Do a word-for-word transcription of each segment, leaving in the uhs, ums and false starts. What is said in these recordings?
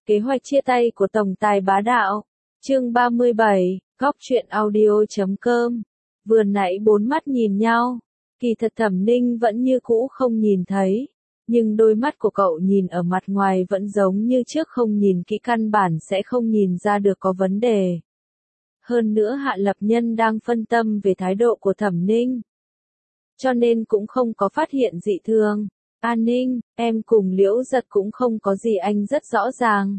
Kế hoạch chia tay của tổng tài bá đạo. Chương ba mươi bảy, góc truyện audio chấm com. Vừa nãy bốn mắt nhìn nhau, kỳ thật Thẩm Ninh vẫn như cũ không nhìn thấy, nhưng đôi mắt của cậu nhìn ở mặt ngoài vẫn giống như trước, không nhìn kỹ căn bản sẽ không nhìn ra được có vấn đề. Hơn nữa Hạ Lập Nhân đang phân tâm về thái độ của Thẩm Ninh, cho nên cũng không có phát hiện dị thường. An Ninh, em cùng Liễu Giật cũng không có gì, anh rất rõ ràng.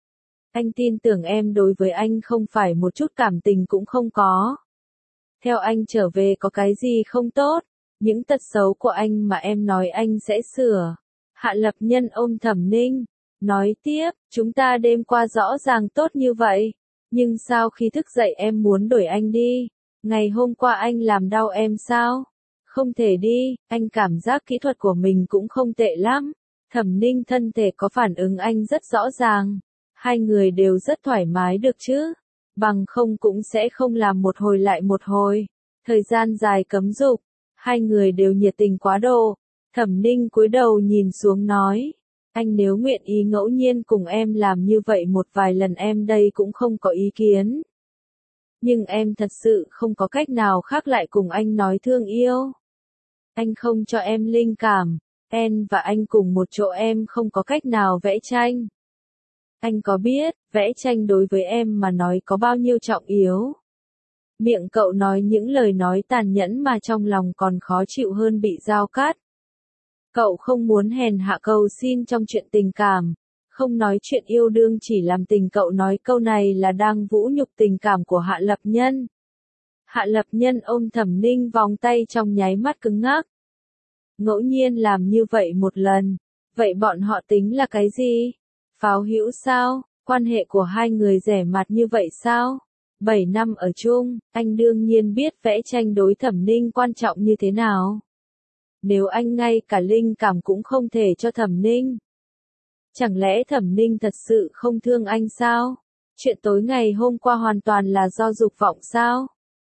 Anh tin tưởng em, đối với anh không phải một chút cảm tình cũng không có. Theo anh trở về có cái gì không tốt, những tật xấu của anh mà em nói anh sẽ sửa. Hạ Lập Nhân ôm Thẩm Ninh, nói tiếp, chúng ta đêm qua rõ ràng tốt như vậy, nhưng sao khi thức dậy em muốn đuổi anh đi? Ngày hôm qua anh làm đau em sao? Không thể đi, anh cảm giác kỹ thuật của mình cũng không tệ lắm. Thẩm Ninh thân thể có phản ứng anh rất rõ ràng. Hai người đều rất thoải mái được chứ. Bằng không cũng sẽ không làm một hồi lại một hồi. Thời gian dài cấm dục. Hai người đều nhiệt tình quá độ. Thẩm Ninh cúi đầu nhìn xuống nói. Anh nếu nguyện ý ngẫu nhiên cùng em làm như vậy một vài lần em đây cũng không có ý kiến. Nhưng em thật sự không có cách nào khác lại cùng anh nói thương yêu. Anh không cho em linh cảm, em và anh cùng một chỗ em không có cách nào vẽ tranh. Anh có biết, vẽ tranh đối với em mà nói có bao nhiêu trọng yếu. Miệng cậu nói những lời nói tàn nhẫn mà trong lòng còn khó chịu hơn bị dao cắt. Cậu không muốn hèn hạ cầu xin trong chuyện tình cảm, không nói chuyện yêu đương, chỉ làm tình. Cậu nói câu này là đang vũ nhục tình cảm của Hạ Lập Nhân. Hạ Lập Nhân ôm Thẩm Ninh vòng tay trong nháy mắt cứng ngắc. Ngẫu nhiên làm như vậy một lần, vậy bọn họ tính là cái gì? Pháo hữu sao? Quan hệ của hai người rẻ mạt như vậy sao? Bảy năm ở chung, anh đương nhiên biết vẽ tranh đối Thẩm Ninh quan trọng như thế nào. Nếu anh ngay cả linh cảm cũng không thể cho Thẩm Ninh, chẳng lẽ Thẩm Ninh thật sự không thương anh sao? Chuyện tối ngày hôm qua hoàn toàn là do dục vọng sao?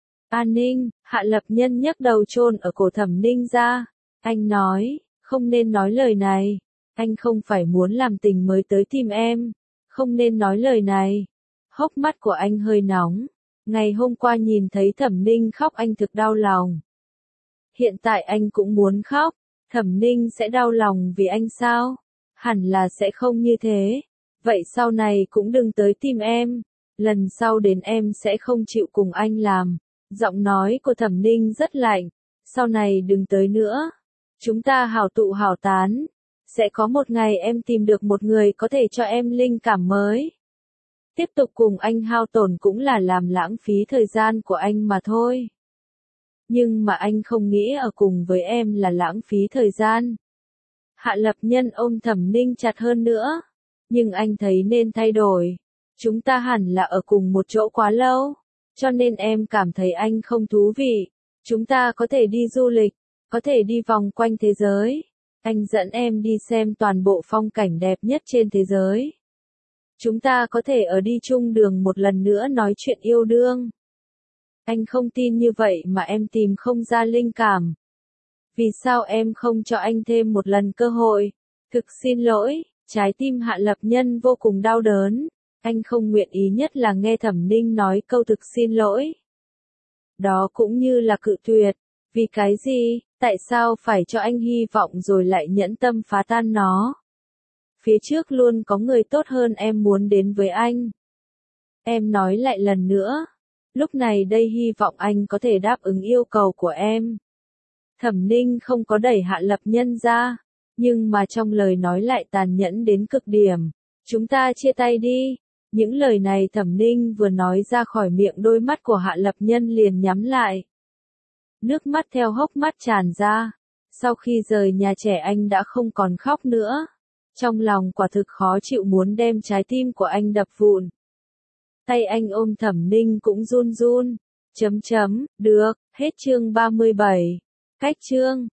An Ninh, Hạ Lập Nhân nhấc đầu chôn ở cổ Thẩm Ninh ra. Anh nói, không nên nói lời này. Anh không phải muốn làm tình mới tới tìm em. Không nên nói lời này. Hốc mắt của anh hơi nóng. Ngày hôm qua nhìn thấy Thẩm Ninh khóc anh thực đau lòng. Hiện tại anh cũng muốn khóc. Thẩm Ninh sẽ đau lòng vì anh sao? Hẳn là sẽ không như thế. Vậy sau này cũng đừng tới tìm em. Lần sau đến em sẽ không chịu cùng anh làm. Giọng nói của Thẩm Ninh rất lạnh. Sau này đừng tới nữa. Chúng ta hảo tụ hảo tán. Sẽ có một ngày em tìm được một người có thể cho em linh cảm mới. Tiếp tục cùng anh hao tổn cũng là làm lãng phí thời gian của anh mà thôi. Nhưng mà anh không nghĩ ở cùng với em là lãng phí thời gian. Hạ Lập Nhân ôm Thẩm Ninh chặt hơn nữa. Nhưng anh thấy nên thay đổi. Chúng ta hẳn là ở cùng một chỗ quá lâu. Cho nên em cảm thấy anh không thú vị. Chúng ta có thể đi du lịch. Có thể đi vòng quanh thế giới. Anh dẫn em đi xem toàn bộ phong cảnh đẹp nhất trên thế giới. Chúng ta có thể ở đi chung đường một lần nữa nói chuyện yêu đương. Anh không tin như vậy mà em tìm không ra linh cảm. Vì sao em không cho anh thêm một lần cơ hội? Thực xin lỗi, trái tim Hạ Lập Nhân vô cùng đau đớn. Anh không nguyện ý nhất là nghe Thẩm Ninh nói câu thực xin lỗi. Đó cũng như là cự tuyệt. Vì cái gì? Tại sao phải cho anh hy vọng rồi lại nhẫn tâm phá tan nó? Phía trước luôn có người tốt hơn em muốn đến với anh. Em nói lại lần nữa. Lúc này đây hy vọng anh có thể đáp ứng yêu cầu của em. Thẩm Ninh không có đẩy Hạ Lập Nhân ra. Nhưng mà trong lời nói lại tàn nhẫn đến cực điểm. Chúng ta chia tay đi. Những lời này Thẩm Ninh vừa nói ra khỏi miệng, đôi mắt của Hạ Lập Nhân liền nhắm lại. Nước mắt theo hốc mắt tràn ra. Sau khi rời nhà trẻ anh đã không còn khóc nữa. Trong lòng quả thực khó chịu, muốn đem trái tim của anh đập vụn. Tay anh ôm Thẩm Ninh cũng run run. Chấm chấm, được, hết chương ba mươi bảy. Cách chương.